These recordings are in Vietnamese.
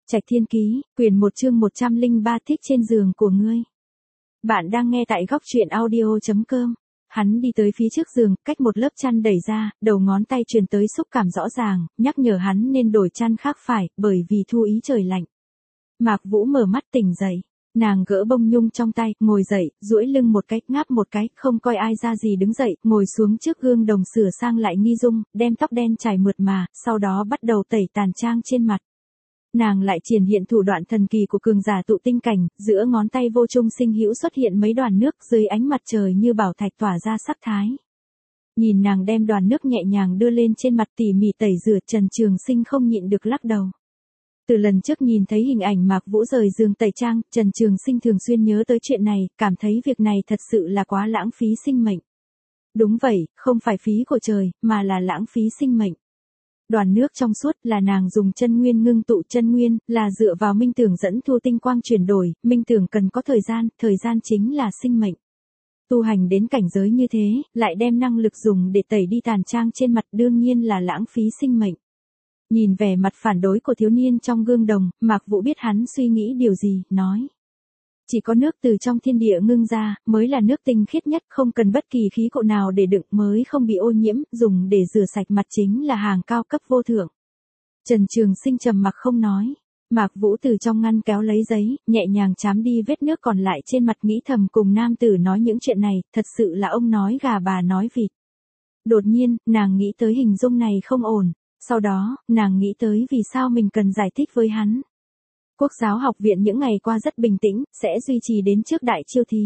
Trạch Thiên Ký, quyển 1 chương 103 thích trên giường của ngươi. Bạn đang nghe tại góc truyện audio.com. Hắn đi tới phía trước giường, cách một lớp chăn đẩy ra, đầu ngón tay truyền tới xúc cảm rõ ràng, nhắc nhở hắn nên đổi chăn khác phải, bởi vì thu ý trời lạnh. Mạc Vũ mở mắt tỉnh dậy. Nàng gỡ bông nhung trong tay, ngồi dậy, duỗi lưng một cái, ngáp một cái, không coi ai ra gì đứng dậy, ngồi xuống trước gương đồng sửa sang lại nghi dung, đem tóc đen chải mượt mà, sau đó bắt đầu tẩy tàn trang trên mặt. Nàng lại triển hiện thủ đoạn thần kỳ của cường giả tụ tinh cảnh, giữa ngón tay vô trung sinh hữu xuất hiện mấy đoàn nước dưới ánh mặt trời như bảo thạch tỏa ra sắc thái. Nhìn nàng đem đoàn nước nhẹ nhàng đưa lên trên mặt tỉ mỉ tẩy rửa, Trần Trường Sinh không nhịn được lắc đầu. Từ lần trước nhìn thấy hình ảnh Mạc Vũ rời giường tẩy trang, Trần Trường Sinh thường xuyên nhớ tới chuyện này, cảm thấy việc này thật sự là quá lãng phí sinh mệnh. Đúng vậy, không phải phí của trời, mà là lãng phí sinh mệnh. Đoàn nước trong suốt là nàng dùng chân nguyên ngưng tụ, chân nguyên là dựa vào minh tưởng dẫn thu tinh quang chuyển đổi, minh tưởng cần có thời gian chính là sinh mệnh. Tu hành đến cảnh giới như thế, lại đem năng lực dùng để tẩy đi tàn trang trên mặt, đương nhiên là lãng phí sinh mệnh. Nhìn vẻ mặt phản đối của thiếu niên trong gương đồng, Mạc Vũ biết hắn suy nghĩ điều gì, nói. Chỉ có nước từ trong thiên địa ngưng ra, mới là nước tinh khiết nhất, không cần bất kỳ khí cộ nào để đựng, mới không bị ô nhiễm, dùng để rửa sạch mặt chính là hàng cao cấp vô thượng. Trần Trường Sinh trầm mặc không nói. Mạc Vũ từ trong ngăn kéo lấy giấy, nhẹ nhàng chám đi vết nước còn lại trên mặt, nghĩ thầm cùng nam tử nói những chuyện này, thật sự là ông nói gà bà nói vịt. Đột nhiên, nàng nghĩ tới hình dung này không ổn, sau đó, nàng nghĩ tới vì sao mình cần giải thích với hắn. Quốc giáo học viện những ngày qua rất bình tĩnh, sẽ duy trì đến trước đại chiêu thí.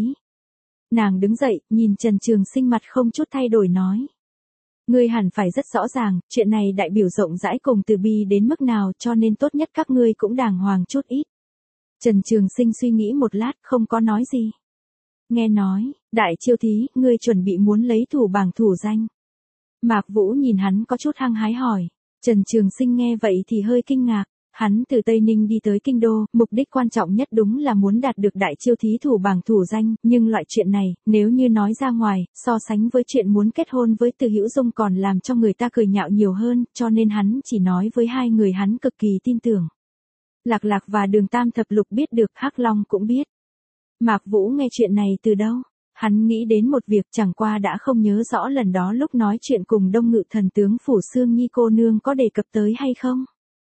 Nàng đứng dậy, nhìn Trần Trường Sinh mặt không chút thay đổi nói. Ngươi hẳn phải rất rõ ràng, chuyện này đại biểu rộng rãi cùng từ bi đến mức nào, cho nên tốt nhất các ngươi cũng đàng hoàng chút ít. Trần Trường Sinh suy nghĩ một lát, không có nói gì. Nghe nói, đại chiêu thí, ngươi chuẩn bị muốn lấy thủ bảng thủ danh. Mạc Vũ nhìn hắn có chút hăng hái hỏi. Trần Trường Sinh nghe vậy thì hơi kinh ngạc. Hắn từ Tây Ninh đi tới Kinh Đô, mục đích quan trọng nhất đúng là muốn đạt được đại chiêu thí thủ bảng thủ danh, nhưng loại chuyện này, nếu như nói ra ngoài, so sánh với chuyện muốn kết hôn với Từ Hữu Dung còn làm cho người ta cười nhạo nhiều hơn, cho nên hắn chỉ nói với hai người hắn cực kỳ tin tưởng. Lạc Lạc và Đường Tam Thập Lục biết được, Hắc Long cũng biết. Mạc Vũ nghe chuyện này từ đâu? Hắn nghĩ đến một việc, chẳng qua đã không nhớ rõ lần đó lúc nói chuyện cùng Đông Ngự thần tướng Phủ Sương Nhi cô nương có đề cập tới hay không.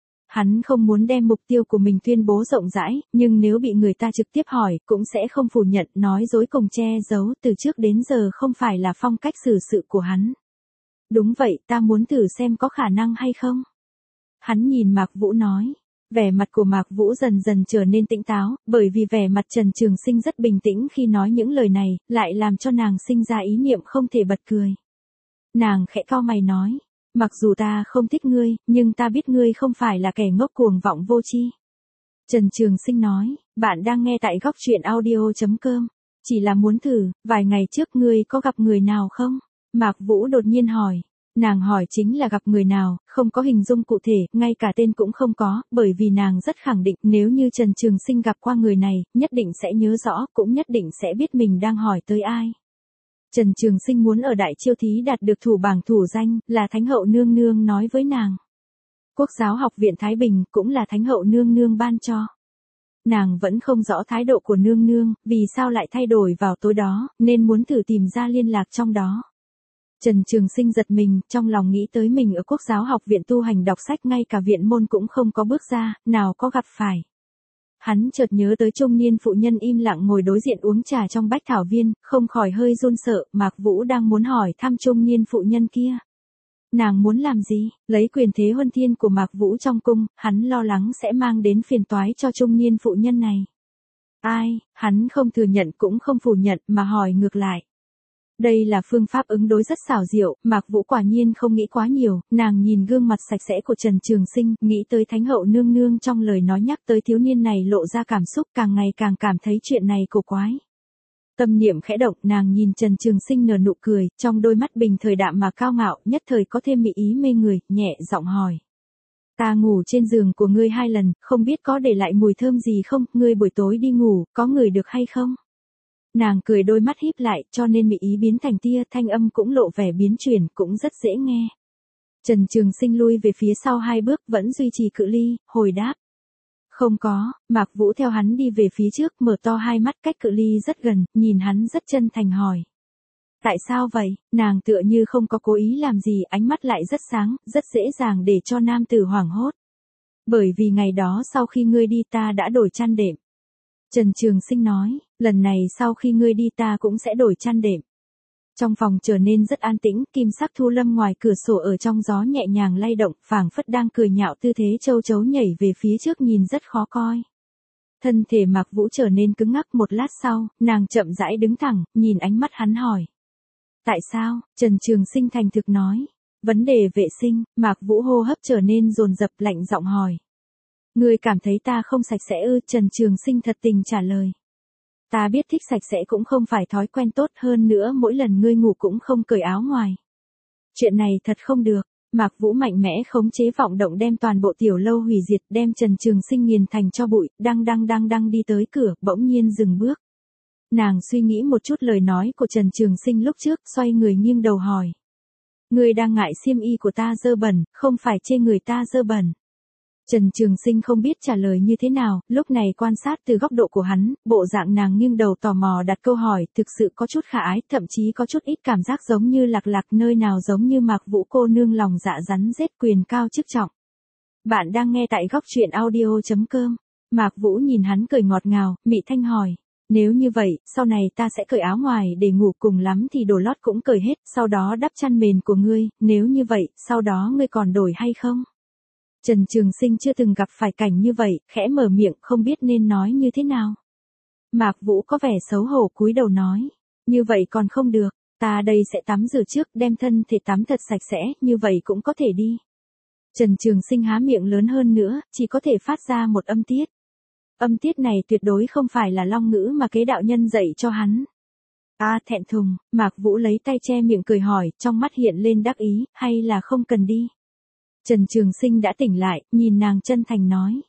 Hắn không muốn đem mục tiêu của mình tuyên bố rộng rãi, nhưng nếu bị người ta trực tiếp hỏi, cũng sẽ không phủ nhận, nói dối cùng che giấu, từ trước đến giờ không phải là phong cách xử sự của hắn. Đúng vậy, ta muốn thử xem có khả năng hay không. Hắn nhìn Mạc Vũ nói. Vẻ mặt của Mạc Vũ dần dần trở nên tỉnh táo, bởi vì vẻ mặt Trần Trường Sinh rất bình tĩnh khi nói những lời này, lại làm cho nàng sinh ra ý niệm không thể bật cười. Nàng khẽ cau mày nói. Mặc dù ta không thích ngươi, nhưng ta biết ngươi không phải là kẻ ngốc cuồng vọng vô tri. Trần Trường Sinh nói, bạn đang nghe tại góc truyện audio.com. Chỉ là muốn thử, vài ngày trước ngươi có gặp người nào không? Mạc Vũ đột nhiên hỏi. Nàng hỏi chính là gặp người nào, không có hình dung cụ thể, ngay cả tên cũng không có, bởi vì nàng rất khẳng định nếu như Trần Trường Sinh gặp qua người này, nhất định sẽ nhớ rõ, cũng nhất định sẽ biết mình đang hỏi tới ai. Trần Trường Sinh muốn ở đại chiêu thí đạt được thủ bảng thủ danh, là Thánh hậu nương nương nói với nàng. Quốc giáo học viện Thái Bình cũng là Thánh hậu nương nương ban cho. Nàng vẫn không rõ thái độ của nương nương, vì sao lại thay đổi vào tối đó, nên muốn thử tìm ra liên lạc trong đó. Trần Trường Sinh giật mình, trong lòng nghĩ tới mình ở Quốc giáo học viện tu hành đọc sách, ngay cả viện môn cũng không có bước ra, nào có gặp phải. Hắn chợt nhớ tới trung niên phụ nhân im lặng ngồi đối diện uống trà trong bách thảo viên, không khỏi hơi run sợ. Mạc Vũ đang muốn hỏi thăm trung niên phụ nhân kia. Nàng muốn làm gì? Lấy quyền thế huân thiên của Mạc Vũ trong cung, hắn lo lắng sẽ mang đến phiền toái cho trung niên phụ nhân này. Ai? Hắn không thừa nhận cũng không phủ nhận mà hỏi ngược lại. Đây là phương pháp ứng đối rất xảo diệu, Mạc Vũ quả nhiên không nghĩ quá nhiều, nàng nhìn gương mặt sạch sẽ của Trần Trường Sinh, nghĩ tới Thánh hậu nương nương trong lời nói nhắc tới thiếu niên này lộ ra cảm xúc, càng ngày càng cảm thấy chuyện này cổ quái. Tâm niệm khẽ động, nàng nhìn Trần Trường Sinh nở nụ cười, trong đôi mắt bình thời đạm mà cao ngạo, nhất thời có thêm mị ý mê người, nhẹ giọng hỏi. Ta ngủ trên giường của ngươi 2 lần, không biết có để lại mùi thơm gì không, ngươi buổi tối đi ngủ, có ngửi được hay không? Nàng cười đôi mắt híp lại, cho nên mị ý biến thành tia, thanh âm cũng lộ vẻ biến chuyển, cũng rất dễ nghe. Trần Trường Sinh lui về phía sau 2 bước, vẫn duy trì cự ly, hồi đáp. Không có, Mạc Vũ theo hắn đi về phía trước, mở to hai mắt cách cự ly rất gần, nhìn hắn rất chân thành hỏi. Tại sao vậy? Nàng tựa như không có cố ý làm gì, ánh mắt lại rất sáng, rất dễ dàng để cho nam tử hoảng hốt. Bởi vì ngày đó sau khi ngươi đi ta đã đổi chăn đệm. Trần Trường Sinh nói, lần này sau khi ngươi đi ta cũng sẽ đổi chăn đệm. Trong phòng trở nên rất an tĩnh, kim sắc thu lâm ngoài cửa sổ ở trong gió nhẹ nhàng lay động, phảng phất đang cười nhạo, tư thế châu chấu nhảy về phía trước nhìn rất khó coi. Thân thể Mạc Vũ trở nên cứng ngắc, một lát sau, nàng chậm rãi đứng thẳng, nhìn ánh mắt hắn hỏi. Tại sao? Trần Trường Sinh thành thực nói. Vấn đề vệ sinh. Mạc Vũ hô hấp trở nên dồn dập, lạnh giọng hỏi. Ngươi cảm thấy ta không sạch sẽ ư? Trần Trường Sinh thật tình trả lời. Ta biết thích sạch sẽ cũng không phải thói quen tốt, hơn nữa mỗi lần ngươi ngủ cũng không cởi áo ngoài. Chuyện này thật không được. Mạc Vũ mạnh mẽ khống chế vọng động đem toàn bộ tiểu lâu hủy diệt, đem Trần Trường Sinh nghiền thành tro bụi, đang đi tới cửa, bỗng nhiên dừng bước. Nàng suy nghĩ một chút lời nói của Trần Trường Sinh lúc trước, xoay người nghiêng đầu hỏi. Ngươi đang ngại xiêm y của ta dơ bẩn, không phải chê người ta dơ bẩn. Trần Trường Sinh không biết trả lời như thế nào, lúc này quan sát từ góc độ của hắn, bộ dạng nàng nghiêng đầu tò mò đặt câu hỏi, thực sự có chút khả ái, thậm chí có chút ít cảm giác giống như Lạc Lạc, nơi nào giống như Mạc Vũ cô nương lòng dạ rắn rết, quyền cao chức trọng. Bạn đang nghe tại góc truyện audio.com. Mạc Vũ nhìn hắn cười ngọt ngào, mị thanh hỏi. Nếu như vậy, sau này ta sẽ cởi áo ngoài để ngủ, cùng lắm thì đồ lót cũng cởi hết, sau đó đắp chăn mền của ngươi, nếu như vậy, sau đó ngươi còn đổi hay không? Trần Trường Sinh chưa từng gặp phải cảnh như vậy, khẽ mở miệng không biết nên nói như thế nào. Mạc Vũ có vẻ xấu hổ cúi đầu nói, như vậy còn không được, ta đây sẽ tắm rửa trước, đem thân thể tắm thật sạch sẽ, như vậy cũng có thể đi. Trần Trường Sinh há miệng lớn hơn nữa, chỉ có thể phát ra một âm tiết. Âm tiết này tuyệt đối không phải là long ngữ mà kế đạo nhân dạy cho hắn. Thẹn thùng, Mạc Vũ lấy tay che miệng cười hỏi, trong mắt hiện lên đắc ý, hay là không cần đi. Trần Trường Sinh đã tỉnh lại, nhìn nàng chân thành nói.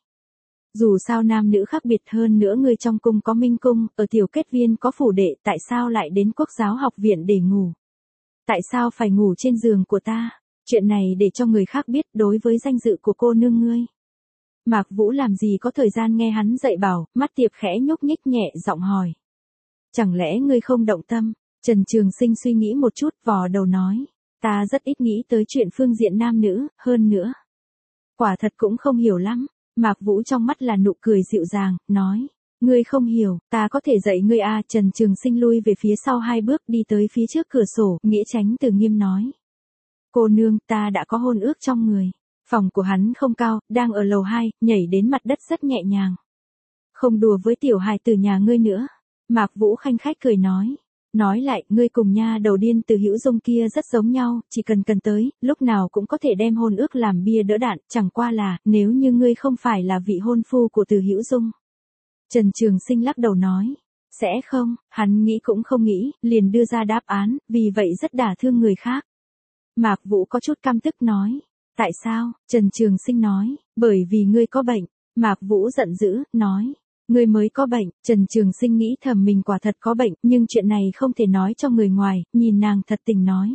Dù sao nam nữ khác biệt, hơn nữa người trong cung có minh cung, ở tiểu kết viên có phủ đệ, tại sao lại đến Quốc giáo học viện để ngủ? Tại sao phải ngủ trên giường của ta? Chuyện này để cho người khác biết, đối với danh dự của cô nương ngươi. Mạc Vũ làm gì có thời gian nghe hắn dạy bảo, mắt tiệp khẽ nhúc nhích nhẹ giọng hỏi. Chẳng lẽ ngươi không động tâm? Trần Trường Sinh suy nghĩ một chút, vò đầu nói. Ta rất ít nghĩ tới chuyện phương diện nam nữ, hơn nữa. Quả thật cũng không hiểu lắm. Mạc Vũ trong mắt là nụ cười dịu dàng, nói. Ngươi không hiểu, ta có thể dạy ngươi à? Trần Trường Sinh lui về phía sau 2 bước, đi tới phía trước cửa sổ, Nghĩa Chánh Từ Nghiêm nói. Cô nương, ta đã có hôn ước trong người. Phòng của hắn không cao, đang ở lầu 2, nhảy đến mặt đất rất nhẹ nhàng. Không đùa với tiểu hài từ nhà ngươi nữa. Mạc Vũ khanh khách cười nói. Nói lại, ngươi cùng nha đầu điên Từ Hữu Dung kia rất giống nhau, chỉ cần tới, lúc nào cũng có thể đem hôn ước làm bia đỡ đạn, chẳng qua là, nếu như ngươi không phải là vị hôn phu của Từ Hữu Dung. Trần Trường Sinh lắc đầu nói. Sẽ không, hắn nghĩ cũng không nghĩ, liền đưa ra đáp án, vì vậy rất đả thương người khác. Mạc Vũ có chút căm tức nói. Tại sao? Trần Trường Sinh nói, bởi vì ngươi có bệnh. Mạc Vũ giận dữ, nói, ngươi mới có bệnh. Trần Trường Sinh nghĩ thầm mình quả thật có bệnh, nhưng chuyện này không thể nói cho người ngoài, nhìn nàng thật tình nói.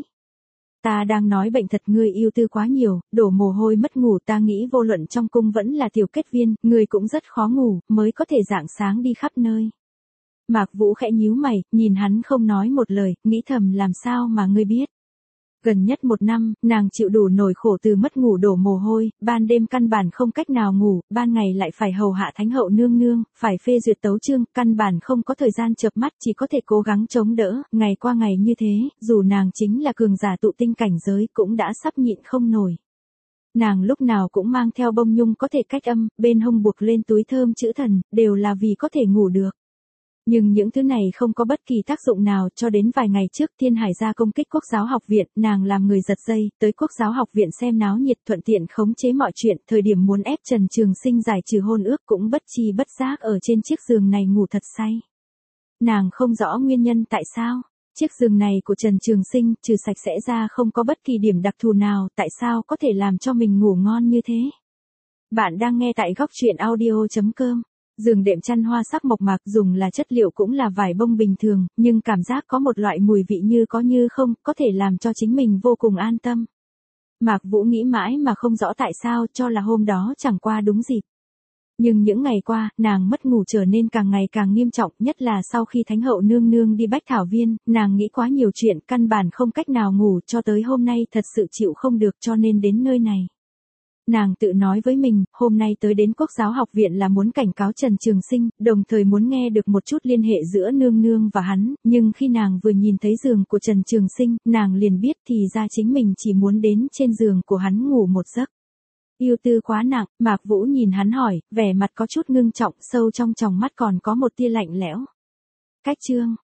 Ta đang nói bệnh thật, ngươi yêu tư quá nhiều, đổ mồ hôi mất ngủ, ta nghĩ vô luận trong cung vẫn là tiểu kết viên, ngươi cũng rất khó ngủ, mới có thể rạng sáng đi khắp nơi. Mạc Vũ khẽ nhíu mày, nhìn hắn không nói một lời, nghĩ thầm làm sao mà ngươi biết. Gần nhất 1 năm, nàng chịu đủ nỗi khổ từ mất ngủ đổ mồ hôi, ban đêm căn bản không cách nào ngủ, ban ngày lại phải hầu hạ thánh hậu nương nương, phải phê duyệt tấu chương, căn bản không có thời gian chợp mắt, chỉ có thể cố gắng chống đỡ, ngày qua ngày như thế, dù nàng chính là cường giả tụ tinh cảnh giới cũng đã sắp nhịn không nổi. Nàng lúc nào cũng mang theo bông nhung có thể cách âm, bên hông buộc lên túi thơm chữ thần, đều là vì có thể ngủ được. Nhưng những thứ này không có bất kỳ tác dụng nào, cho đến vài ngày trước Thiên Hải gia công kích Quốc giáo học viện, nàng làm người giật dây, tới Quốc giáo học viện xem náo nhiệt, thuận tiện khống chế mọi chuyện, thời điểm muốn ép Trần Trường Sinh giải trừ hôn ước cũng bất chi bất giác ở trên chiếc giường này ngủ thật say. Nàng không rõ nguyên nhân tại sao, chiếc giường này của Trần Trường Sinh trừ sạch sẽ ra không có bất kỳ điểm đặc thù nào, tại sao có thể làm cho mình ngủ ngon như thế. Bạn đang nghe tại góc truyện audio.com. Giường đệm chăn hoa sắc mộc mạc, dùng là chất liệu cũng là vải bông bình thường, nhưng cảm giác có một loại mùi vị như có như không, có thể làm cho chính mình vô cùng an tâm. Mạc Vũ nghĩ mãi mà không rõ tại sao, cho là hôm đó chẳng qua đúng dịp. Nhưng những ngày qua, nàng mất ngủ trở nên càng ngày càng nghiêm trọng, nhất là sau khi Thánh hậu nương nương đi Bách Thảo Viên, nàng nghĩ quá nhiều chuyện, căn bản không cách nào ngủ, cho tới hôm nay thật sự chịu không được cho nên đến nơi này. Nàng tự nói với mình, hôm nay tới đến Quốc giáo học viện là muốn cảnh cáo Trần Trường Sinh, đồng thời muốn nghe được một chút liên hệ giữa nương nương và hắn, nhưng khi nàng vừa nhìn thấy giường của Trần Trường Sinh, nàng liền biết thì ra chính mình chỉ muốn đến trên giường của hắn ngủ một giấc. Yêu tư quá nặng, Mạc Vũ nhìn hắn hỏi, vẻ mặt có chút ngưng trọng, sâu trong tròng mắt còn có một tia lạnh lẽo. Cách chương